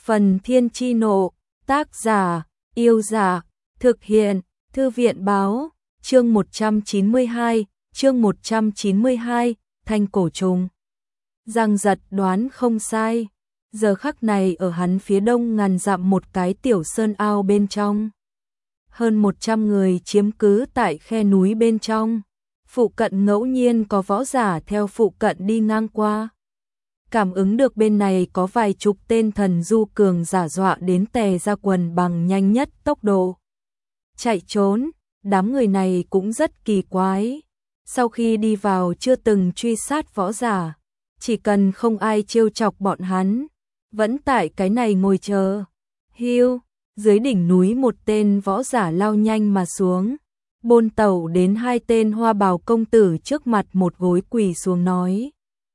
Phần Thiên Chi Nộ, tác giả, Yêu Giả, thực hiện, Thư viện báo, chương 192, Thanh Cổ Trùng. Giang Giật đoán không sai, giờ khắc này ở hắn phía đông ngàn dặm một cái tiểu sơn ao bên trong. Hơn 100 người chiếm cứ tại khe núi bên trong, phụ cận ngẫu nhiên có võ giả theo phụ cận đi ngang qua. Cảm ứng được bên này có vài chục tên thần du cường giả dọa đến tè ra quần bằng nhanh nhất tốc độ chạy trốn, đám người này cũng rất kỳ quái. Sau khi đi vào chưa từng truy sát võ giả, chỉ cần không ai trêu chọc bọn hắn, vẫn tại cái này ngồi chờ. Hiu, dưới đỉnh núi một tên võ giả lao nhanh mà xuống, bôn tẩu đến hai tên hoa bào công tử trước mặt một gối quỳ xuống nói: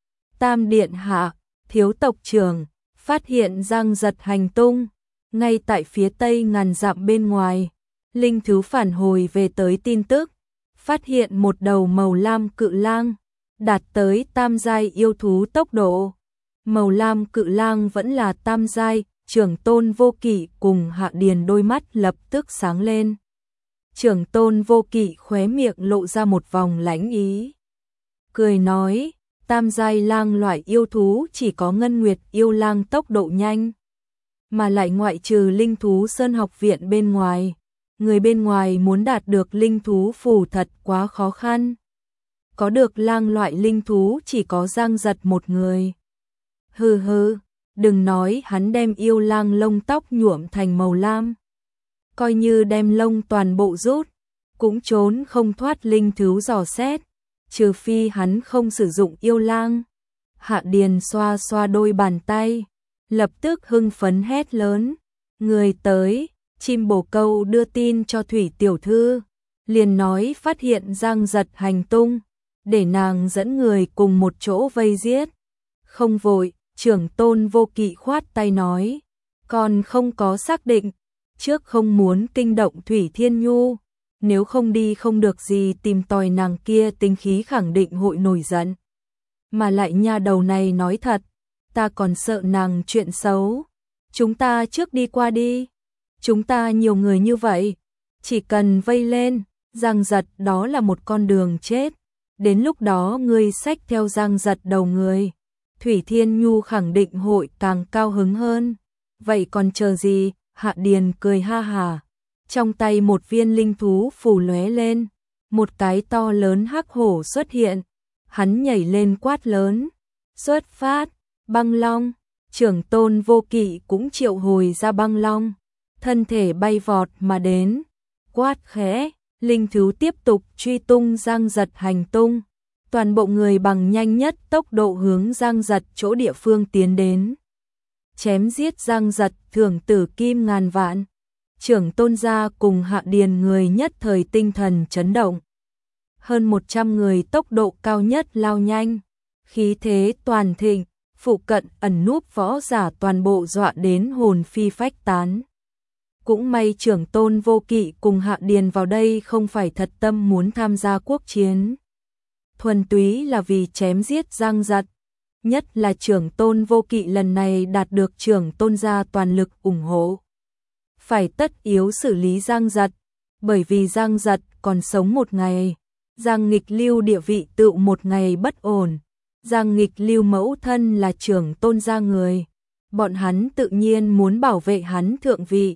Tam điện hạ, thiếu tộc trưởng, phát hiện Giang Giật hành tung, ngay tại phía tây ngàn dặm bên ngoài. Linh thú phản hồi về tới tin tức, phát hiện một đầu màu lam cự lang, đạt tới tam giai yêu thú tốc độ. Màu lam cự lang vẫn là tam giai, Trưởng Tôn Vô Kỵ cùng Hạ Điền đôi mắt lập tức sáng lên. Trưởng Tôn Vô Kỵ khóe miệng lộ ra một vòng lãnh ý, cười nói: tam giai lang loại yêu thú chỉ có Ngân Nguyệt yêu lang tốc độ nhanh, mà lại ngoại trừ linh thú sơn học viện bên ngoài, người bên ngoài muốn đạt được linh thú phù thật quá khó khăn. Có được lang loại linh thú chỉ có Giang Giật một người. Hừ hừ, đừng nói hắn đem yêu lang lông tóc nhuộm thành màu lam, coi như đem lông toàn bộ rút, cũng trốn không thoát linh thú dò xét, trừ phi hắn không sử dụng yêu lang. Hạ Điền xoa xoa đôi bàn tay, lập tức hưng phấn hét lớn: người tới! Chim bồ câu đưa tin cho Thủy tiểu thư, liền nói phát hiện Giang Giật hành tung, để nàng dẫn người cùng một chỗ vây giết. Không vội, Trưởng Tôn Vô Kỵ khoát tay nói: còn không có xác định, trước không muốn kinh động Thủy Thiên Nhu, nếu không đi không được gì tìm tòi nàng kia tính khí khẳng định hội nổi giận. Mà lại nha đầu này nói thật, ta còn sợ nàng chuyện xấu. Chúng ta trước đi qua đi. Chúng ta nhiều người như vậy, chỉ cần vây lên Giang Giật đó là một con đường chết. Đến lúc đó ngươi xách theo Giang Giật đầu người, Thủy Thiên Nhu khẳng định hội càng cao hứng hơn. Vậy còn chờ gì? Hạ Điền cười ha hà, trong tay một viên linh thú phù lóe lên, một cái to lớn hắc hổ xuất hiện. Hắn nhảy lên quát lớn: xuất phát! Băng long! Trưởng Tôn Vô Kỵ cũng triệu hồi ra băng long, thân thể bay vọt mà đến, quát khẽ. Linh thú tiếp tục truy tung Giang Giật hành tung, toàn bộ người bằng nhanh nhất tốc độ hướng Giang Giật chỗ địa phương tiến đến. Chém giết Giang Giật thưởng tử kim ngàn vạn. Trưởng Tôn gia cùng Hạ Điền người nhất thời tinh thần chấn động. Hơn 100 người tốc độ cao nhất lao nhanh, khí thế toàn thịnh, phụ cận ẩn núp võ giả toàn bộ dọa đến hồn phi phách tán. Cũng may Trưởng Tôn Vô Kỵ cùng Hạ Điền vào đây không phải thật tâm muốn tham gia quốc chiến, thuần túy là vì chém giết Giang Giật. Nhất là Trưởng Tôn Vô Kỵ lần này đạt được Trưởng Tôn gia toàn lực ủng hộ, phải tất yếu xử lý Giang Giật, bởi vì Giang Giật còn sống một ngày, Giang Nghịch Lưu địa vị tựu một ngày bất ổn. Giang Nghịch Lưu mẫu thân là Trưởng Tôn gia người, bọn hắn tự nhiên muốn bảo vệ hắn thượng vị.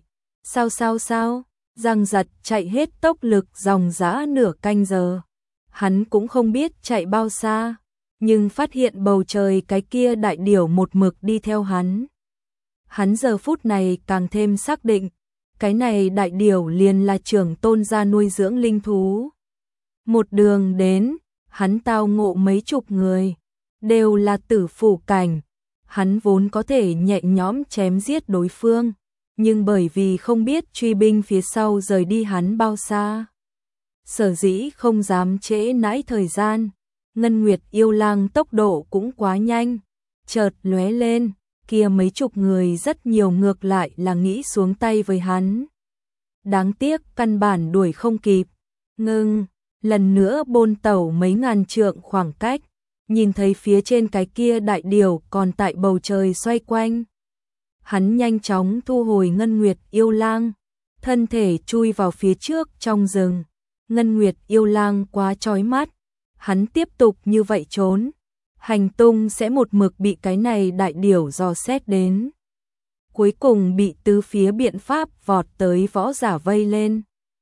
Sao? Giang Giật chạy hết tốc lực dòng dã nửa canh giờ. Hắn cũng không biết chạy bao xa, nhưng phát hiện bầu trời cái kia đại điểu một mực đi theo hắn. Hắn giờ phút này càng thêm xác định, cái này đại điểu liền là Trưởng Tôn gia nuôi dưỡng linh thú. Một đường đến, hắn tao ngộ mấy chục người, đều là tử phủ cảnh. Hắn vốn có thể nhẹ nhõm chém giết đối phương, nhưng bởi vì không biết truy binh phía sau rời đi hắn bao xa, sở dĩ không dám trễ nãi thời gian. Ngân Nguyệt yêu lang tốc độ cũng quá nhanh, chợt lóe lên, kia mấy chục người rất nhiều ngược lại là nghĩ xuống tay với hắn. Đáng tiếc căn bản đuổi không kịp. Ngưng, lần nữa bôn tẩu mấy ngàn trượng khoảng cách, nhìn thấy phía trên cái kia đại điểu còn tại bầu trời xoay quanh. hắn nhanh chóng thu hồi Ngân Nguyệt yêu lang, thân thể chui vào phía trước trong rừng. Ngân Nguyệt yêu lang quá chói mắt, hắn tiếp tục như vậy trốn, hành tung sẽ một mực bị cái này đại điểu dò xét đến. Cuối cùng bị tứ phía biện pháp vọt tới võ giả vây lên.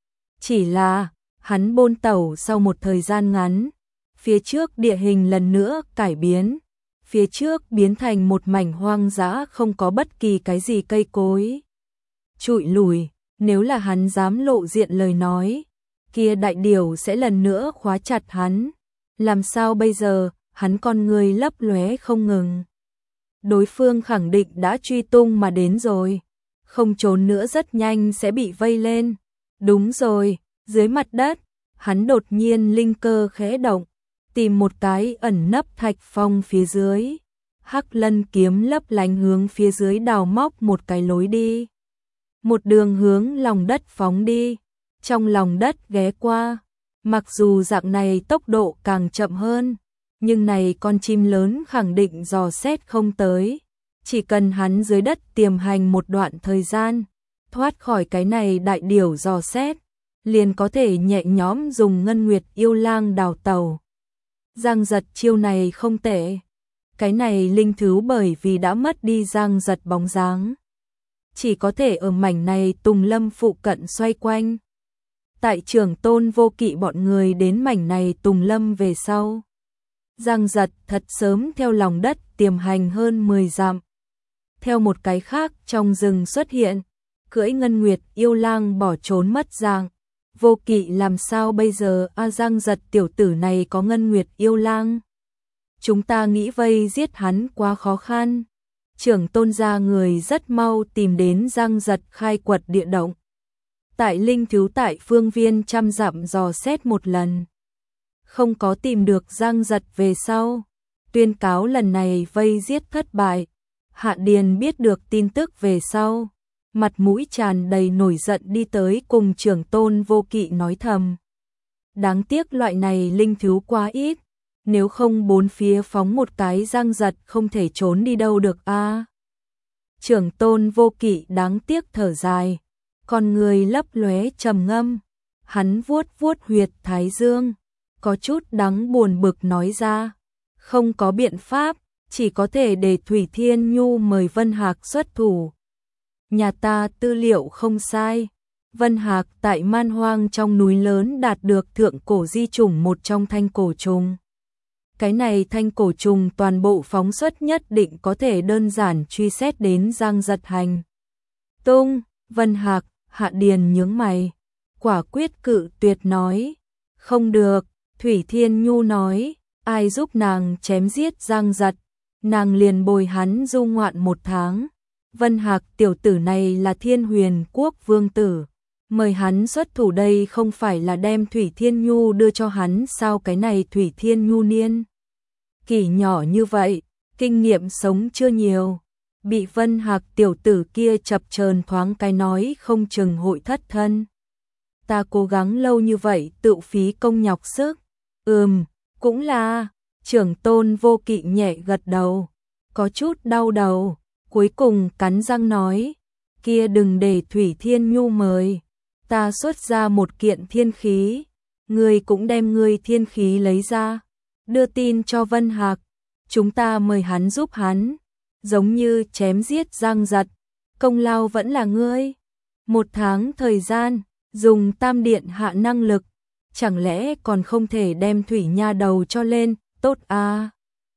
Chỉ là, hắn bôn tẩu sau một thời gian ngắn, phía trước địa hình lần nữa cải biến, phía trước biến thành một mảnh hoang dã không có bất kỳ cái gì cây cối. Trụi lùi, nếu là hắn dám lộ diện lời nói, kia đại điểu sẽ lần nữa khóa chặt hắn. Làm sao bây giờ, hắn con người lấp lóe không ngừng. Đối phương khẳng định đã truy tung mà đến rồi, không trốn nữa rất nhanh sẽ bị vây lên. Đúng rồi, dưới mặt đất, hắn đột nhiên linh cơ khẽ động, tìm một cái ẩn nấp thạch phong phía dưới. Hắc Lân kiếm lấp lánh hướng phía dưới đào móc một cái lối đi. Một đường hướng lòng đất phóng đi, trong lòng đất ghé qua. Mặc dù dạng này tốc độ càng chậm hơn, nhưng này con chim lớn khẳng định dò xét không tới. Chỉ cần hắn dưới đất tiềm hành một đoạn thời gian, thoát khỏi cái này đại điểu dò xét, liền có thể nhẹ nhõm dùng Ngân Nguyệt yêu lang đào tàu. Giang Giật chiêu này không tệ. Cái này linh thú bởi vì đã mất đi Giang Giật bóng dáng, chỉ có thể ở mảnh này tùng lâm phụ cận xoay quanh. Tại Trưởng Tôn Vô Kỵ bọn người đến mảnh này tùng lâm về sau, Giang Giật thật sớm theo lòng đất tiềm hành hơn 10 dặm. Theo một cái khác trong rừng xuất hiện, cưỡi Ngân Nguyệt yêu lang bỏ trốn mất dạng. Vô Kỵ làm sao bây giờ? Giang Giật tiểu tử này có Ngân Nguyệt yêu lang, chúng ta nghĩ vây giết hắn quá khó khăn. Trưởng Tôn gia người rất mau tìm đến Giang Giật khai quật địa động. Tại linh thú tại phương viên trăm dặm dò xét một lần, không có tìm được Giang Giật về sau, tuyên cáo lần này vây giết thất bại. Hạ Điền biết được tin tức về sau, mặt mũi tràn đầy nổi giận đi tới cùng Trưởng Tôn Vô Kỵ nói thầm. Đáng tiếc loại này linh thú quá ít, nếu không bốn phía phóng một cái Giang Giật không thể trốn đi đâu được a. Trưởng Tôn Vô Kỵ đáng tiếc thở dài, con người lấp lóe trầm ngâm, hắn vuốt vuốt huyệt thái dương, có chút đắng buồn bực nói ra, không có biện pháp, chỉ có thể để Thủy Thiên Nhu mời Vân Hạc xuất thủ. Nhà ta tư liệu không sai, Vân Hạc tại man hoang trong núi lớn đạt được thượng cổ di chủng một trong thanh cổ trùng. Cái này thanh cổ trùng toàn bộ phóng xuất nhất định có thể đơn giản truy xét đến Giang Giật hành tung. Vân Hạc, Hạ Điền nhướng mày, quả quyết cự tuyệt nói, không được. Thủy Thiên Nhu nói, ai giúp nàng chém giết Giang Giật, nàng liền bồi hắn du ngoạn 1 tháng. Vân Hạc tiểu tử này là Thiên Huyền Quốc vương tử, mời hắn xuất thủ đây không phải là đem Thủy Thiên Nhu đưa cho hắn sao? Cái này Thủy Thiên Nhu niên kỷ nhỏ như vậy, kinh nghiệm sống chưa nhiều, bị Vân Hạc tiểu tử kia chập chờn thoáng cái nói không chừng hội thất thân. Ta cố gắng lâu như vậy tự phí công nhọc sức. Cũng là. Trưởng Tôn Vô Kỵ nhẹ gật đầu, có chút đau đầu, cuối cùng cắn răng nói, kia đừng để Thủy Thiên Nhu mời, ta xuất ra một kiện thiên khí, ngươi cũng đem ngươi thiên khí lấy ra, đưa tin cho Vân Hạc, chúng ta mời hắn giúp hắn, giống như chém giết Giang Giật, công lao vẫn là ngươi. 1 tháng thời gian, dùng Tam Điện hạ năng lực, chẳng lẽ còn không thể đem Thủy Nha đầu cho lên, tốt à?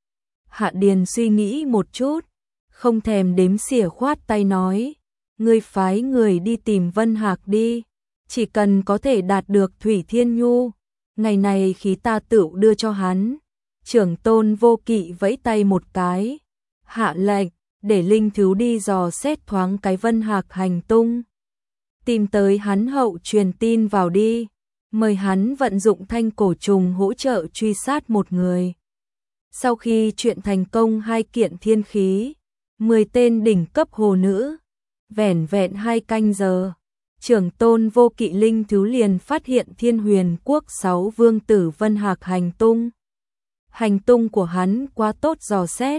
Hạ Điền suy nghĩ một chút, không thèm đếm xỉa khoát tay nói, ngươi phái người đi tìm Vân Hạc đi, chỉ cần có thể đạt được Thủy Thiên Nhu, ngày này khí ta tự đưa cho hắn. Trưởng Tôn Vô Kỵ vẫy tay một cái, hạ lệnh, để linh thú đi dò xét thoáng cái Vân Hạc hành tung. Tìm tới hắn hậu truyền tin vào đi, mời hắn vận dụng thanh cổ trùng hỗ trợ truy sát một người. Sau khi chuyện thành công 2 kiện thiên khí, 10 tên đỉnh cấp hồ nữ, vẻn vẹn 2 canh giờ, Trưởng Tôn Vô Kỵ linh thú liền phát hiện Thiên Huyền Quốc 6 vương tử Vân Hạc hành tung. Hành tung của hắn quá tốt dò xét,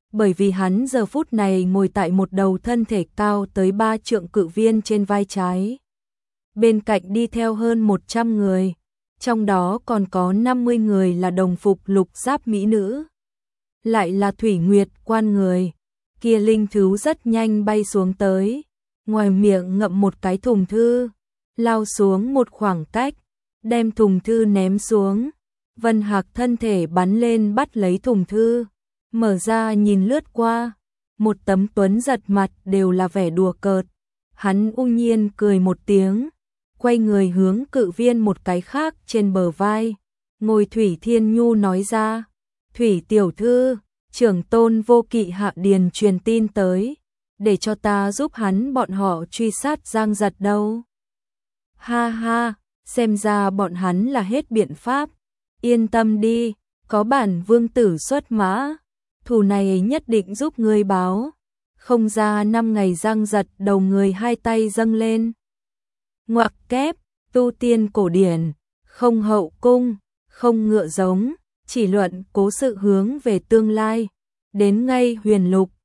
bởi vì hắn giờ phút này ngồi tại một đầu thân thể cao tới 3 trượng cự viên trên vai trái. Bên cạnh đi theo hơn 100 người, trong đó còn có 50 người là đồng phục lục giáp mỹ nữ. Lại là Thủy Nguyệt quan người, kia linh thú rất nhanh bay xuống tới, ngoài miệng ngậm một cái thùng thư, lao xuống một khoảng cách, đem thùng thư ném xuống. Vân Hạc thân thể bắn lên bắt lấy thùng thư, mở ra nhìn lướt qua, một tấm tuấn giật mặt đều là vẻ đùa cợt. Hắn ung nhiên cười một tiếng, quay người hướng cự viên một cái khác trên bờ vai, ngồi Thủy Thiên Nhu nói ra, Thủy tiểu thư, trưởng tôn Vô Kỵ Hạ Điền truyền tin tới, để cho ta giúp hắn bọn họ truy sát Giang Giật đâu. Ha ha, xem ra bọn hắn là hết biện pháp, yên tâm đi, có bản vương tử xuất mã, thù này nhất định giúp ngươi báo. Không ra 5 ngày Giang Giật đầu người hai tay dâng lên. Ngoặc kép, tu tiên cổ điển, không hậu cung, không ngựa giống, chỉ luận cố sự hướng về tương lai, đến ngay huyền lục,